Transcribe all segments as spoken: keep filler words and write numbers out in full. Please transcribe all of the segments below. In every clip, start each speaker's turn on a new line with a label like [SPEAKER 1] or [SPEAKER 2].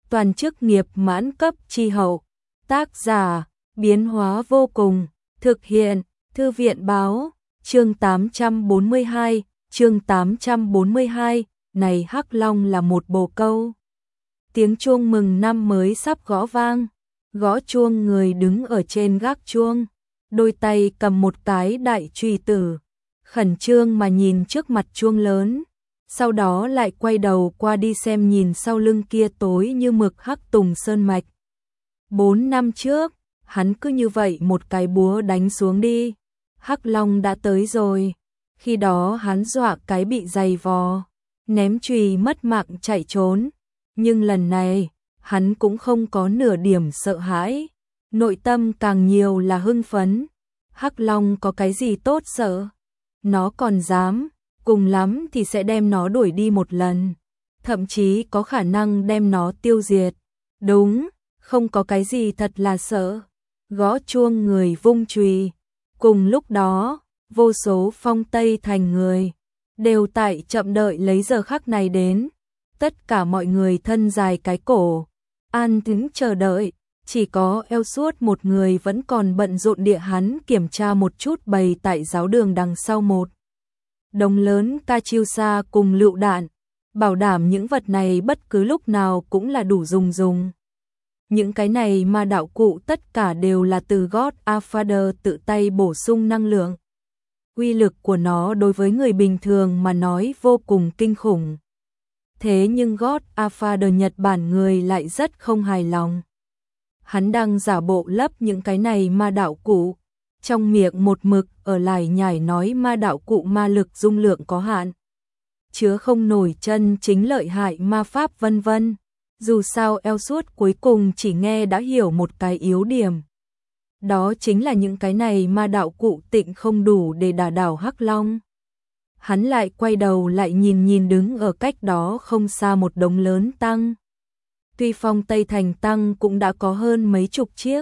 [SPEAKER 1] toàn chức nghiệp mãn cấp chi hậu. Tác giả, biến hóa vô cùng, thực hiện, Thư viện báo, chương tám trăm bốn mươi hai, chương tám trăm bốn mươi hai, này Hắc Long là một bồ câu. Tiếng chuông mừng năm mới sắp gõ vang, gõ chuông người đứng ở trên gác chuông, đôi tay cầm một cái đại chùy tử, khẩn trương mà nhìn trước mặt chuông lớn, sau đó lại quay đầu qua đi xem nhìn sau lưng kia tối như mực Hắc Tùng Sơn Mạch. Bốn năm trước, hắn cứ như vậy một cái búa đánh xuống đi, Hắc Long đã tới rồi, khi đó hắn dọa cái bị dày vò, ném chùy mất mạng chạy trốn, nhưng lần này, hắn cũng không có nửa điểm sợ hãi, nội tâm càng nhiều là hưng phấn. Hắc Long có cái gì tốt sợ? Nó còn dám, cùng lắm thì sẽ đem nó đuổi đi một lần, thậm chí có khả năng đem nó tiêu diệt. Đúng, không có cái gì thật là sợ. Gõ chuông người vung chùy. Cùng lúc đó, vô số Phong Tây thành người đều tại chậm đợi lấy giờ khắc này đến. Tất cả mọi người thân dài cái cổ, an tĩnh chờ đợi, chỉ có eo suốt một người vẫn còn bận rộn địa hắn kiểm tra một chút bày tại giáo đường đằng sau một đống lớn ca chiêu sa cùng lựu đạn, bảo đảm những vật này bất cứ lúc nào cũng là đủ dùng dùng. Những cái này mà đạo cụ tất cả đều là từ Godfather tự tay bổ sung năng lượng. Uy lực của nó đối với người bình thường mà nói vô cùng kinh khủng. Thế nhưng Godfather Nhật Bản người lại rất không hài lòng. Hắn đang giả bộ lấp những cái này ma đạo cụ, trong miệng một mực ở lải nhải nói ma đạo cụ ma lực dung lượng có hạn, chứa không nổi chân chính lợi hại ma pháp vân vân. Dù sao eo suốt cuối cùng chỉ nghe đã hiểu một cái yếu điểm. Đó chính là những cái này ma đạo cụ tịnh không đủ để đả đảo Hắc Long. Hắn lại quay đầu lại nhìn nhìn đứng ở cách đó không xa một đống lớn tăng. Tuy Phong Tây Thành tăng cũng đã có hơn mấy chục chiếc.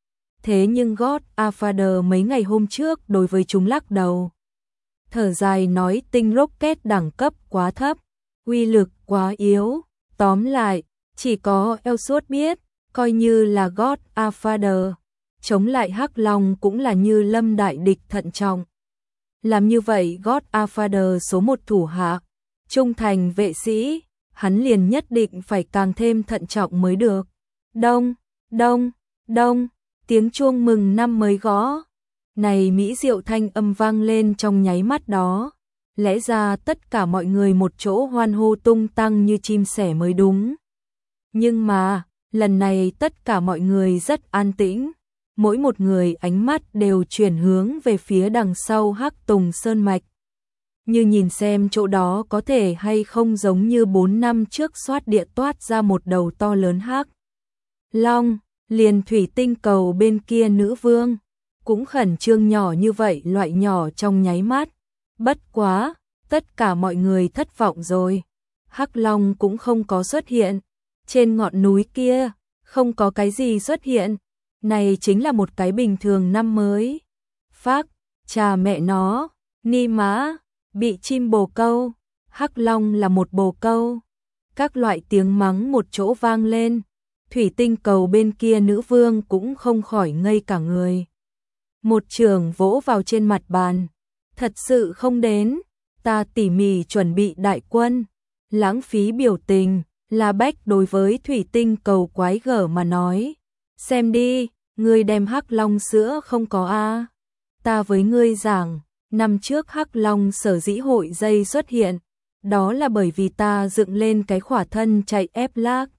[SPEAKER 1] Thế nhưng Godfather mấy ngày hôm trước đối với chúng lắc đầu. Thở dài nói tinh rocket đẳng cấp quá thấp, uy lực quá yếu. Tóm lại, chỉ có Elsuốt biết, coi như là Godfather, chống lại Hắc Long cũng là như lâm đại địch thận trọng. Làm như vậy Godfather số một thủ hạ, trung thành vệ sĩ, hắn liền nhất định phải càng thêm thận trọng mới được. Đông, đông, đông, tiếng chuông mừng năm mới gõ. Này mỹ diệu thanh âm vang lên trong nháy mắt đó. Lẽ ra tất cả mọi người một chỗ hoan hô tung tăng như chim sẻ mới đúng. Nhưng mà, lần này tất cả mọi người rất an tĩnh. Mỗi một người ánh mắt đều chuyển hướng về phía đằng sau Hắc Tùng Sơn Mạch. Như nhìn xem chỗ đó có thể hay không giống như bốn năm trước xoát địa toát ra một đầu to lớn Hắc Long, liền thủy tinh cầu bên kia nữ vương. Cũng khẩn trương nhỏ như vậy loại nhỏ trong nháy mắt. Bất quá, tất cả mọi người thất vọng rồi. Hắc Long cũng không có xuất hiện. Trên ngọn núi kia, không có cái gì xuất hiện. Này chính là một cái bình thường năm mới. Phác, cha mẹ nó, ni má, bị chim bồ câu. Hắc Long là một bồ câu. Các loại tiếng mắng một chỗ vang lên. Thủy tinh cầu bên kia nữ vương cũng không khỏi ngây cả người. Một trường vỗ vào trên mặt bàn. Thật sự không đến, ta tỉ mỉ chuẩn bị đại quân. Lãng phí biểu tình, là Bách đối với thủy tinh cầu quái gở mà nói. Xem đi, ngươi đem Hắc Long sữa không có a? Ta với ngươi giảng, năm trước Hắc Long sở dĩ hội dây xuất hiện, đó là bởi vì ta dựng lên cái khỏa thân chạy ép lag.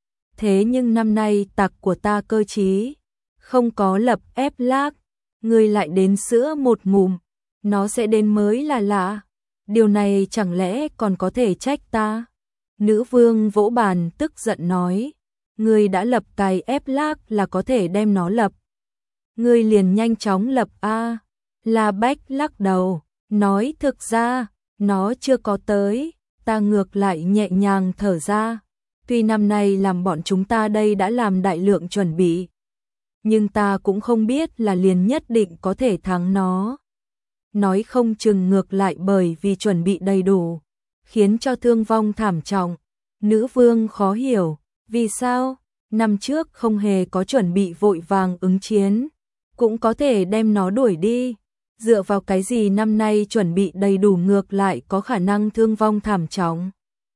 [SPEAKER 1] Thế nhưng năm nay tặc của ta cơ trí, không có lập ép lag, ngươi lại đến sữa một ngụm, nó sẽ đến mới là lạ. Điều này chẳng lẽ còn có thể trách ta? Nữ vương vỗ bàn tức giận nói, ngươi đã lập cái ép lag là có thể đem nó lập. Ngươi liền nhanh chóng lập a. La Bách lắc đầu, nói thực ra, nó chưa có tới, ta ngược lại nhẹ nhàng thở ra. Tuy năm nay làm bọn chúng ta đây đã làm đại lượng chuẩn bị, nhưng ta cũng không biết là liền nhất định có thể thắng nó. Nói không chừng ngược lại bởi vì chuẩn bị đầy đủ, khiến cho thương vong thảm trọng. Nữ vương khó hiểu, Vì sao? Năm trước không hề có chuẩn bị vội vàng ứng chiến, cũng có thể đem nó đuổi đi. Dựa vào cái gì năm nay chuẩn bị đầy đủ ngược lại có khả năng thương vong thảm trọng?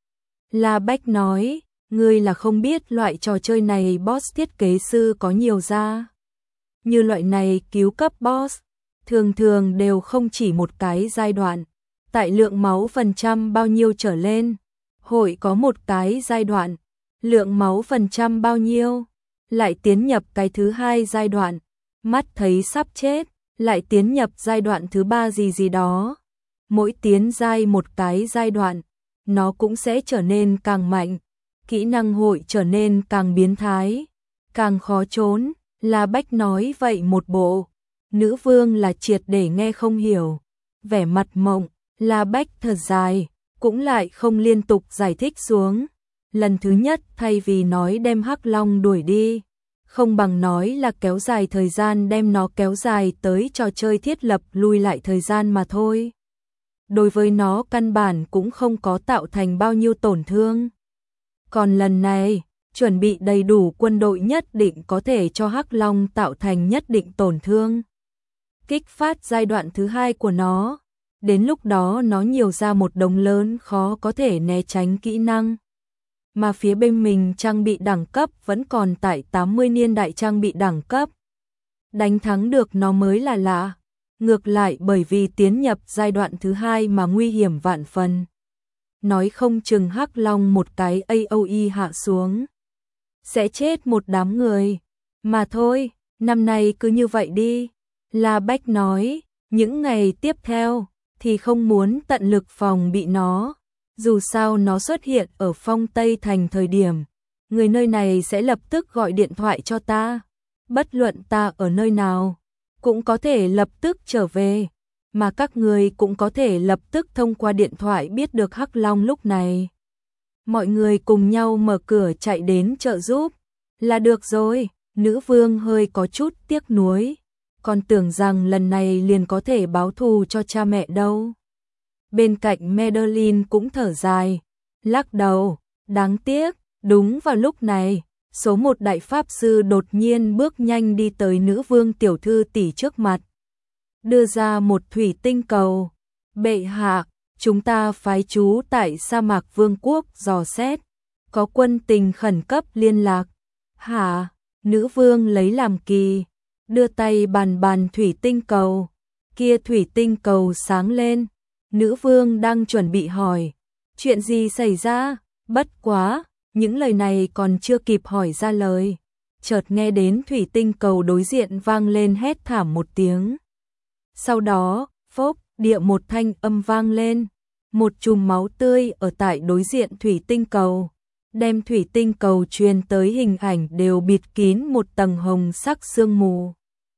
[SPEAKER 1] La Bách nói, ngươi là không biết loại trò chơi này boss thiết kế sư có nhiều ra. Như loại này cứu cấp boss, thường thường đều không chỉ một cái giai đoạn. Tại lượng máu phần trăm bao nhiêu trở lên, hội có một cái giai đoạn. Lượng máu phần trăm bao nhiêu, lại tiến nhập cái thứ hai giai đoạn. Mắt thấy sắp chết, lại tiến nhập giai đoạn thứ ba gì gì đó. Mỗi tiến giai một cái giai đoạn, nó cũng sẽ trở nên càng mạnh, kỹ năng hội trở nên càng biến thái, càng khó trốn. La Bách nói vậy một bộ, nữ vương là triệt để nghe không hiểu, vẻ mặt mộng. La Bách thở dài, cũng lại không liên tục giải thích xuống. Lần thứ nhất thay vì nói đem Hắc Long đuổi đi, không bằng nói là kéo dài thời gian, đem nó kéo dài tới trò chơi thiết lập lùi lại thời gian mà thôi. Đối với nó căn bản cũng không có tạo thành bao nhiêu tổn thương. Còn lần này, chuẩn bị đầy đủ quân đội nhất định có thể cho Hắc Long tạo thành nhất định tổn thương. Kích phát giai đoạn thứ hai của nó, đến lúc đó nó nhiều ra một đống lớn khó có thể né tránh kỹ năng. Mà phía bên mình trang bị đẳng cấp vẫn còn tại tám mươi niên đại trang bị đẳng cấp. Đánh thắng được nó mới là lạ. Ngược lại bởi vì tiến nhập giai đoạn thứ hai mà nguy hiểm vạn phần. Nói không chừng Hắc Long một cái a o e hạ xuống, sẽ chết một đám người. Mà thôi, năm nay cứ như vậy đi. La Bách nói, những ngày tiếp theo thì không muốn tận lực phòng bị nó. Dù sao nó xuất hiện ở Phong Tây Thành thời điểm, người nơi này sẽ lập tức gọi điện thoại cho ta. Bất luận ta ở nơi nào, cũng có thể lập tức trở về. Mà các người cũng có thể lập tức thông qua điện thoại biết được Hắc Long lúc này. Mọi người cùng nhau mở cửa chạy đến trợ giúp là được rồi. Nữ vương hơi có chút tiếc nuối, còn tưởng rằng lần này liền có thể báo thù cho cha mẹ đâu. Bên cạnh Madeline cũng thở dài, lắc đầu, đáng tiếc. Đúng vào lúc này, số một đại pháp sư đột nhiên bước nhanh đi tới nữ vương tiểu thư tỷ trước mặt, đưa ra một thủy tinh cầu. Bệ hạ, chúng ta phái trú tại sa mạc vương quốc dò xét, có quân tình khẩn cấp liên lạc. Hả? Nữ vương lấy làm kỳ, đưa tay bàn bàn thủy tinh cầu. Kia thủy tinh cầu sáng lên. Nữ vương đang chuẩn bị hỏi, chuyện gì xảy ra? Bất quá, những lời này còn chưa kịp hỏi ra lời, chợt nghe đến thủy tinh cầu đối diện vang lên hét thảm một tiếng. Sau đó, phốc, địa một thanh âm vang lên, một chùm máu tươi ở tại đối diện thủy tinh cầu, đem thủy tinh cầu truyền tới hình ảnh đều bịt kín một tầng hồng sắc sương mù.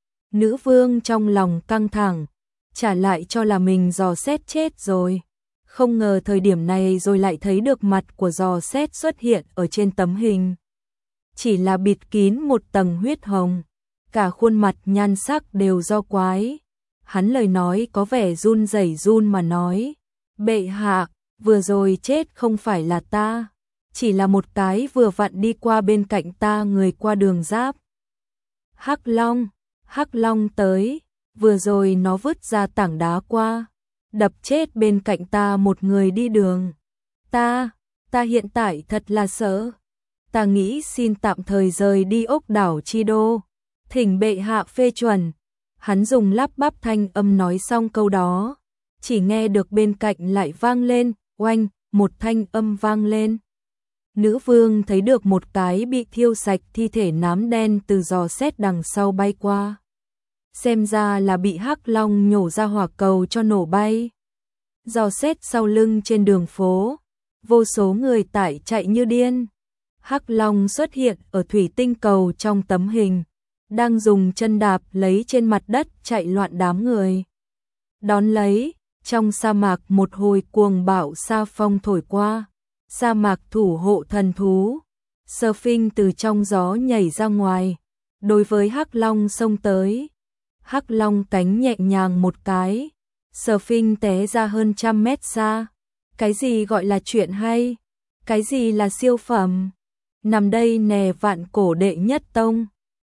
[SPEAKER 1] Nữ vương trong lòng căng thẳng, trả lại cho là mình dò xét chết rồi. Không ngờ thời điểm này rồi lại thấy được mặt của dò xét xuất hiện ở trên tấm hình. Chỉ là bịt kín một tầng huyết hồng, cả khuôn mặt nhan sắc đều do quái. Hắn lời nói có vẻ run rẩy run mà nói, bệ hạ, vừa rồi chết không phải là ta, chỉ là một cái vừa vặn đi qua bên cạnh ta người qua đường giáp. Hắc Long, Hắc Long tới, vừa rồi nó vứt ra tảng đá qua, đập chết bên cạnh ta một người đi đường. Ta, ta hiện tại thật là sợ. Ta nghĩ xin tạm thời rời đi ốc đảo Chi Đô, thỉnh bệ hạ phê chuẩn. Hắn dùng lắp bắp thanh âm nói xong câu đó, chỉ nghe được bên cạnh lại vang lên, oanh, một thanh âm vang lên. Nữ vương thấy được một cái bị thiêu sạch thi thể nám đen từ giò xét đằng sau bay qua. Xem ra là bị Hắc Long nhổ ra hỏa cầu cho nổ bay. Giò xét sau lưng trên đường phố, vô số người tải chạy như điên. Hắc Long xuất hiện ở thủy tinh cầu trong tấm hình, đang dùng chân đạp lấy trên mặt đất chạy loạn đám người. Đón lấy, trong sa mạc một hồi cuồng bão sa phong thổi qua, sa mạc thủ hộ thần thú, Surfing từ trong gió nhảy ra ngoài, đối với Hắc Long xông tới. Hắc Long cánh nhẹ nhàng một cái, Surfing té ra hơn trăm mét xa. Cái gì gọi là chuyện hay? Cái gì là siêu phẩm? nằm đây nè vạn cổ đệ nhất tông.